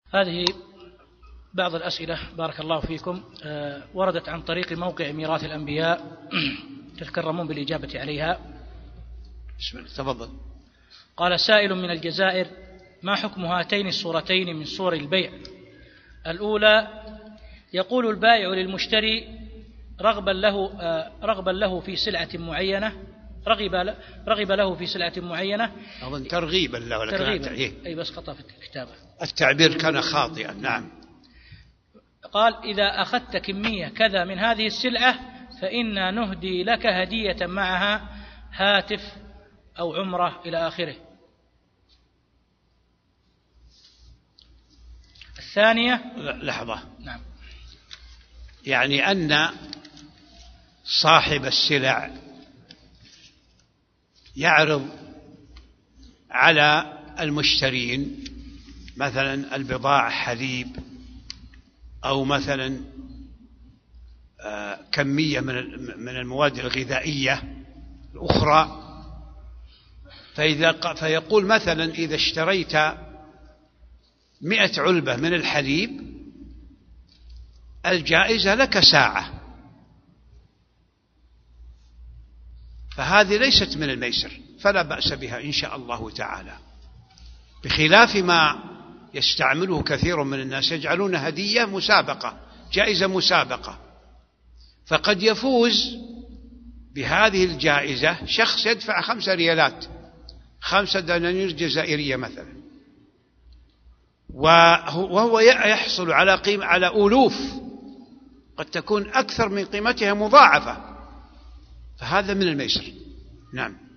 هذه بعض الأسئلة بارك الله فيكم، وردت عن طريق موقع ميراث الأنبياء، تتكرمون بالإجابة عليها. بسم الله، تفضل. قال سائل من الجزائر: ما حكم هاتين الصورتين من صور البيع؟ الأولى: يقول البائع للمشتري رغبا له في سلعة معينة، رغب له في سلعة معينة، أظن ترغيبا له، ترغيبا، أي بس خطأ في الكتابة، التعبير كان خاطئا. نعم. قال: إذا أخذت كمية كذا من هذه السلعة فإنا نهدي لك هدية معها هاتف أو عمرة إلى آخره. الثانية، لحظة. نعم. يعني أن صاحب السلع يعرض على المشترين مثلا البضاعة حليب، أو مثلا كمية من المواد الغذائية الأخرى، فيقول مثلا: إذا اشتريت 100 علبة من الحليب الجائزة لك ساعة. فهذه ليست من الميسر، فلا بأس بها إن شاء الله تعالى، بخلاف ما يستعمله كثير من الناس، يجعلون هدية مسابقة، جائزة مسابقة، فقد يفوز بهذه الجائزة شخص يدفع 5 ريالات، 5 دنانير جزائرية مثلا، وهو يحصل على ألوف قد تكون أكثر من قيمتها مضاعفة، فهذا من الميسر. نعم.